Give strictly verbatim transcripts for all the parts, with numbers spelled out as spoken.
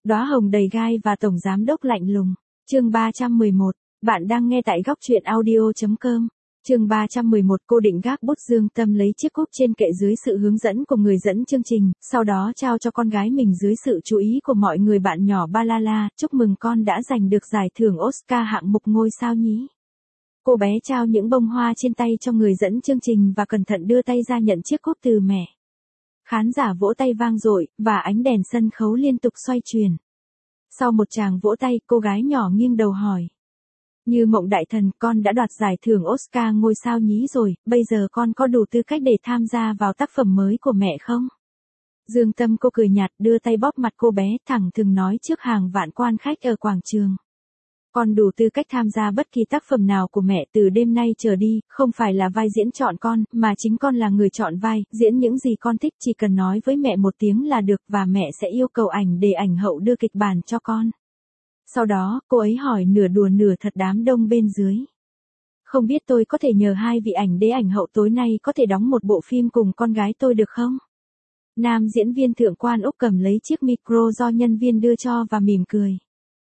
Đóa hồng đầy gai và tổng giám đốc lạnh lùng. Chương ba trăm mười một. Bạn đang nghe tại góc truyện audio chấm com. Chương ba trăm mười một. Cô định gác bút. Dương Tâm lấy chiếc cúp trên kệ dưới sự hướng dẫn của người dẫn chương trình, sau đó trao cho con gái mình dưới sự chú ý của mọi người. Bạn nhỏ ba la la, chúc mừng con đã giành được giải thưởng Oscar hạng mục ngôi sao nhí. Cô bé trao những bông hoa trên tay cho người dẫn chương trình và cẩn thận đưa tay ra nhận chiếc cúp từ mẹ. Khán giả vỗ tay vang dội, và ánh đèn sân khấu liên tục xoay chuyển. Sau một tràng vỗ tay, cô gái nhỏ nghiêng đầu hỏi. Như Mộng đại thần, con đã đoạt giải thưởng Oscar ngôi sao nhí rồi, bây giờ con có đủ tư cách để tham gia vào tác phẩm mới của mẹ không? Dương Tâm cô cười nhạt, đưa tay bóp mặt cô bé, thẳng thừng nói trước hàng vạn quan khách ở quảng trường. Con đủ tư cách tham gia bất kỳ tác phẩm nào của mẹ từ đêm nay trở đi, không phải là vai diễn chọn con, mà chính con là người chọn vai, diễn những gì con thích, chỉ cần nói với mẹ một tiếng là được và mẹ sẽ yêu cầu ảnh để ảnh hậu đưa kịch bản cho con. Sau đó, cô ấy hỏi nửa đùa nửa thật đám đông bên dưới. Không biết tôi có thể nhờ hai vị ảnh đế ảnh hậu tối nay có thể đóng một bộ phim cùng con gái tôi được không? Nam diễn viên Thượng quan Úc cầm lấy chiếc micro do nhân viên đưa cho và mỉm cười.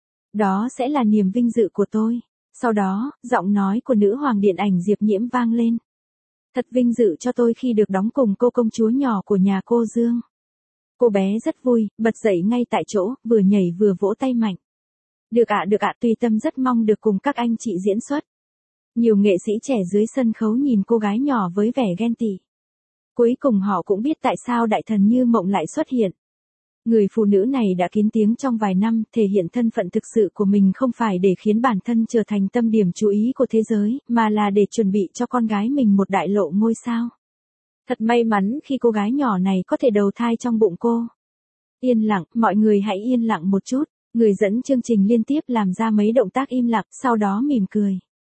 Đó sẽ là niềm vinh dự của tôi. Sau đó, giọng nói của nữ hoàng điện ảnh Diệp Nhiễm vang lên. Thật vinh dự cho tôi khi được đóng cùng cô công chúa nhỏ của nhà cô Dương. Cô bé rất vui, bật dậy ngay tại chỗ, vừa nhảy vừa vỗ tay mạnh. Được ạ, được ạ, Tùy Tâm rất mong được cùng các anh chị diễn xuất. Nhiều nghệ sĩ trẻ dưới sân khấu nhìn cô gái nhỏ với vẻ ghen tị. Cuối cùng họ cũng biết tại sao đại thần Như Mộng lại xuất hiện. Người phụ nữ này đã kín tiếng trong vài năm, thể hiện thân phận thực sự của mình không phải để khiến bản thân trở thành tâm điểm chú ý của thế giới, mà là để chuẩn bị cho con gái mình một đại lộ ngôi sao. Thật may mắn khi cô gái nhỏ này có thể đầu thai trong bụng cô. Yên lặng, mọi người hãy yên lặng một chút. Người dẫn chương trình liên tiếp làm ra mấy động tác im lặng, sau đó mỉm cười.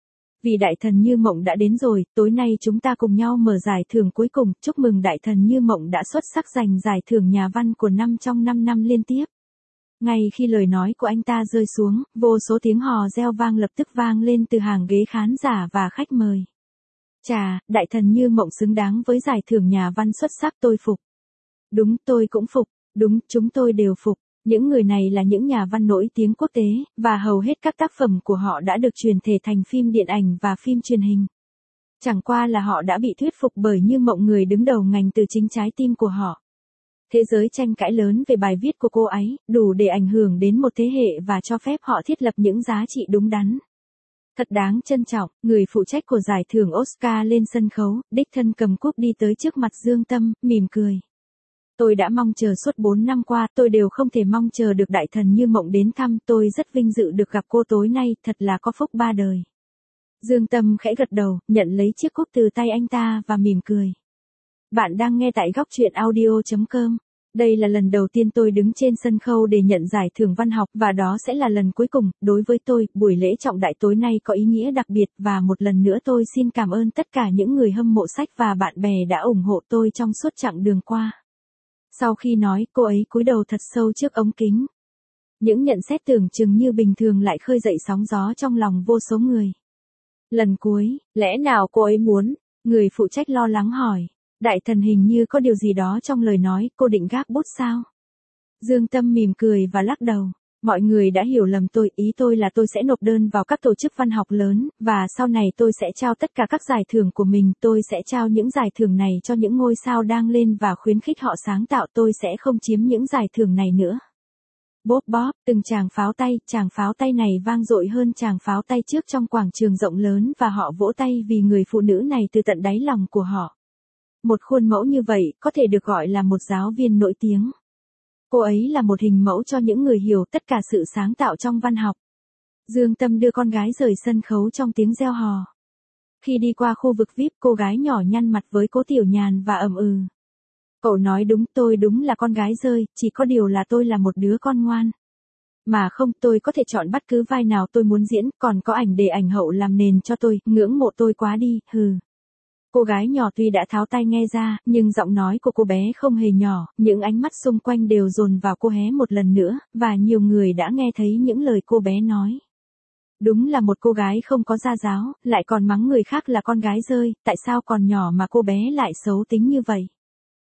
Vì đại thần Như Mộng đã đến rồi, tối nay chúng ta cùng nhau mở giải thưởng cuối cùng, chúc mừng đại thần Như Mộng đã xuất sắc giành giải thưởng nhà văn của năm trong năm năm liên tiếp. Ngay khi lời nói của anh ta rơi xuống, vô số tiếng hò reo vang lập tức vang lên từ hàng ghế khán giả và khách mời. Chà, đại thần Như Mộng xứng đáng với giải thưởng nhà văn xuất sắc, tôi phục. Đúng, tôi cũng phục. Đúng, chúng tôi đều phục. Những người này là những nhà văn nổi tiếng quốc tế, và hầu hết các tác phẩm của họ đã được truyền thể thành phim điện ảnh và phim truyền hình. Chẳng qua là họ đã bị thuyết phục bởi Như Mộng, người đứng đầu ngành, từ chính trái tim của họ. Thế giới tranh cãi lớn về bài viết của cô ấy, đủ để ảnh hưởng đến một thế hệ và cho phép họ thiết lập những giá trị đúng đắn. Thật đáng trân trọng, người phụ trách của giải thưởng Oscar lên sân khấu, đích thân cầm cúp đi tới trước mặt Dương Tâm, mỉm cười. Tôi đã mong chờ suốt bốn năm qua, tôi đều không thể mong chờ được đại thần Như Mộng đến thăm, tôi rất vinh dự được gặp cô tối nay, thật là có phúc ba đời. Dương Tâm khẽ gật đầu, nhận lấy chiếc cúp từ tay anh ta và mỉm cười. Bạn đang nghe tại góc truyện audio chấm com. Đây là lần đầu tiên tôi đứng trên sân khấu để nhận giải thưởng văn học, và đó sẽ là lần cuối cùng. Đối với tôi, buổi lễ trọng đại tối nay có ý nghĩa đặc biệt, và một lần nữa tôi xin cảm ơn tất cả những người hâm mộ sách và bạn bè đã ủng hộ tôi trong suốt chặng đường qua. Sau khi nói, cô ấy cúi đầu thật sâu trước ống kính. Những nhận xét tưởng chừng như bình thường lại khơi dậy sóng gió trong lòng vô số người. Lần cuối, lẽ nào cô ấy muốn? Người phụ trách lo lắng hỏi. Đại thần hình như có điều gì đó trong lời nói, cô định gác bút sao? Dương Tâm mỉm cười và lắc đầu. Mọi người đã hiểu lầm tôi, ý tôi là tôi sẽ nộp đơn vào các tổ chức văn học lớn, và sau này tôi sẽ trao tất cả các giải thưởng của mình, tôi sẽ trao những giải thưởng này cho những ngôi sao đang lên và khuyến khích họ sáng tạo, tôi sẽ không chiếm những giải thưởng này nữa. Bốp bóp, từng tràng pháo tay, tràng pháo tay này vang dội hơn tràng pháo tay trước trong quảng trường rộng lớn, và họ vỗ tay vì người phụ nữ này từ tận đáy lòng của họ. Một khuôn mẫu như vậy, có thể được gọi là một giáo viên nổi tiếng. Cô ấy là một hình mẫu cho những người hiểu tất cả sự sáng tạo trong văn học. Dương Tâm đưa con gái rời sân khấu trong tiếng reo hò. Khi đi qua khu vực vi ai pi, cô gái nhỏ nhăn mặt với Cố Tiểu Nhàn và ậm ừ. Cậu nói đúng, tôi đúng là con gái rơi, chỉ có điều là tôi là một đứa con ngoan. Mà không, tôi có thể chọn bất cứ vai nào tôi muốn diễn, còn có ảnh để ảnh hậu làm nền cho tôi, ngưỡng mộ tôi quá đi, hừ. Cô gái nhỏ tuy đã tháo tai nghe ra, nhưng giọng nói của cô bé không hề nhỏ, những ánh mắt xung quanh đều dồn vào cô hé một lần nữa, và nhiều người đã nghe thấy những lời cô bé nói. Đúng là một cô gái không có gia giáo, lại còn mắng người khác là con gái rơi, tại sao còn nhỏ mà cô bé lại xấu tính như vậy?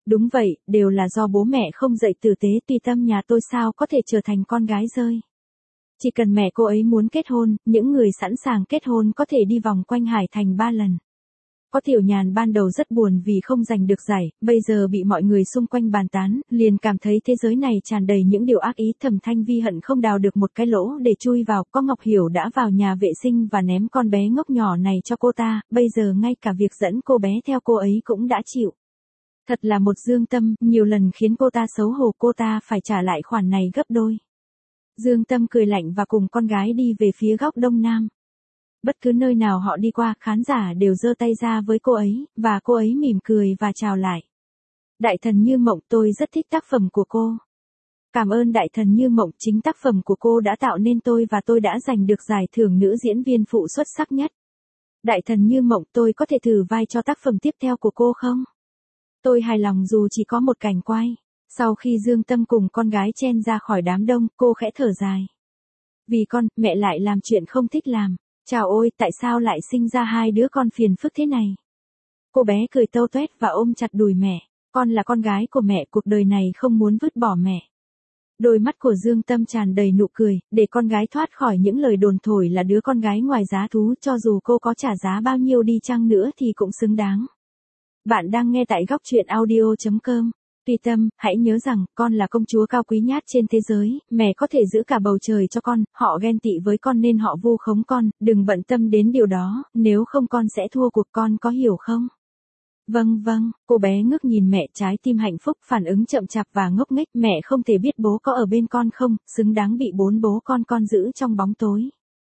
Đúng vậy, đều là do bố mẹ không dạy tử tế, tùy tâm nhà tôi sao có thể trở thành con gái rơi. Chỉ cần mẹ cô ấy muốn kết hôn, những người sẵn sàng kết hôn có thể đi vòng quanh Hải Thành ba lần. Có Tiểu Nhàn ban đầu rất buồn vì không giành được giải, bây giờ bị mọi người xung quanh bàn tán, liền cảm thấy thế giới này tràn đầy những điều ác ý. Thẩm Thanh Vi hận không đào được một cái lỗ để chui vào, có Ngọc Hiểu đã vào nhà vệ sinh và ném con bé ngốc nhỏ này cho cô ta, bây giờ ngay cả việc dẫn cô bé theo cô ấy cũng đã chịu. Thật là một dương tâm, nhiều lần khiến cô ta xấu hổ, cô ta phải trả lại khoản này gấp đôi. Dương Tâm cười lạnh và cùng con gái đi về phía góc đông nam. Bất cứ nơi nào họ đi qua, khán giả đều giơ tay ra với cô ấy, và cô ấy mỉm cười và chào lại. Đại thần Như Mộng, tôi rất thích tác phẩm của cô. Cảm ơn Đại thần Như Mộng, chính tác phẩm của cô đã tạo nên tôi và tôi đã giành được giải thưởng nữ diễn viên phụ xuất sắc nhất. Đại thần Như Mộng, tôi có thể thử vai cho tác phẩm tiếp theo của cô không? Tôi hài lòng dù chỉ có một cảnh quay. Sau khi Dương Tâm cùng con gái chen ra khỏi đám đông, cô khẽ thở dài. Vì con, mẹ lại làm chuyện không thích làm. Chào ôi, tại sao lại sinh ra hai đứa con phiền phức thế này? Cô bé cười tâu tuét và ôm chặt đùi mẹ. Con là con gái của mẹ, cuộc đời này không muốn vứt bỏ mẹ. Đôi mắt của Dương Tâm tràn đầy nụ cười, để con gái thoát khỏi những lời đồn thổi là đứa con gái ngoài giá thú, cho dù cô có trả giá bao nhiêu đi chăng nữa thì cũng xứng đáng. Bạn đang nghe tại góc truyện audio chấm com. Tùy Tâm, hãy nhớ rằng, con là công chúa cao quý nhất trên thế giới, mẹ có thể giữ cả bầu trời cho con, họ ghen tị với con nên họ vu khống con, đừng bận tâm đến điều đó, nếu không con sẽ thua cuộc, con có hiểu không? Vâng vâng, cô bé ngước nhìn mẹ, trái tim hạnh phúc, phản ứng chậm chạp và ngốc nghếch, mẹ không thể biết bố có ở bên con không, xứng đáng bị bốn bố con con giữ trong bóng tối.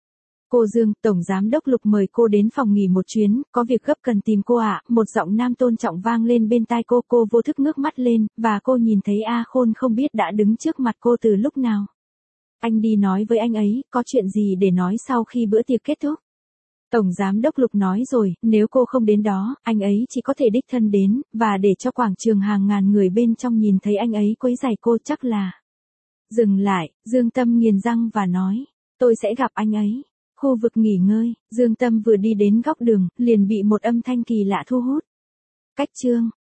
Cô Dương, Tổng Giám đốc Lục mời cô đến phòng nghỉ một chuyến, có việc gấp cần tìm cô ạ. À. Một giọng nam tôn trọng vang lên bên tai cô, cô vô thức ngước mắt lên, và cô nhìn thấy A Khôn không biết đã đứng trước mặt cô từ lúc nào. Anh đi nói với anh ấy, có chuyện gì để nói sau khi bữa tiệc kết thúc. Tổng Giám đốc Lục nói rồi, nếu cô không đến đó, anh ấy chỉ có thể đích thân đến, và để cho quảng trường hàng ngàn người bên trong nhìn thấy anh ấy quấy rầy cô chắc là. Dừng lại, Dương Tâm nghiền răng và nói, tôi sẽ gặp anh ấy. Khu vực nghỉ ngơi, Dương Tâm vừa đi đến góc đường, liền bị một âm thanh kỳ lạ thu hút. Cách chương.